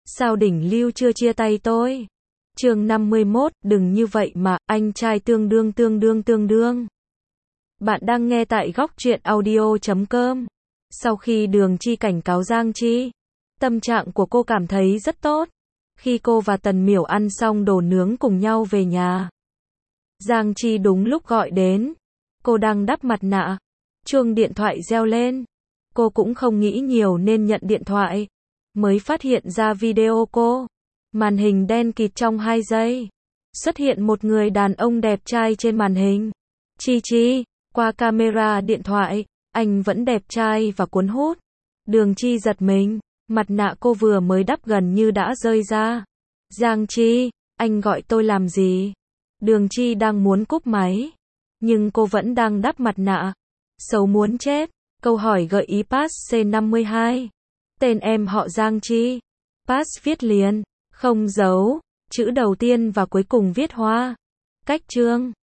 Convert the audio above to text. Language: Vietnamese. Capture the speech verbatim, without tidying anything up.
Sao đỉnh lưu chưa chia tay tôi? Chương năm mươi mốt, đừng như vậy mà, anh trai tương đương tương đương tương đương. Bạn đang nghe tại góc truyện audio chấm com. Sau khi Đường Chi cảnh cáo Giang Chi, tâm trạng của cô cảm thấy rất tốt. Khi cô và Tần Miểu ăn xong đồ nướng cùng nhau về nhà, Giang Chi đúng lúc gọi đến. Cô đang đắp mặt nạ. Chuông điện thoại reo lên. Cô cũng không nghĩ nhiều nên nhận điện thoại. Mới phát hiện ra video cô. Màn hình đen kịt trong hai giây. Xuất hiện một người đàn ông đẹp trai trên màn hình. Chi Chi, qua camera điện thoại, anh vẫn đẹp trai và cuốn hút. Đường Chi giật mình, mặt nạ cô vừa mới đắp gần như đã rơi ra. Giang Chi, anh gọi tôi làm gì? Đường Chi đang muốn cúp máy, nhưng cô vẫn đang đắp mặt nạ. Xấu muốn chết. Câu hỏi gợi ý pass C năm mươi hai. Tên em họ Giang Chi. Pass viết liền, không dấu, chữ đầu tiên và cuối cùng viết hoa. Cách chương.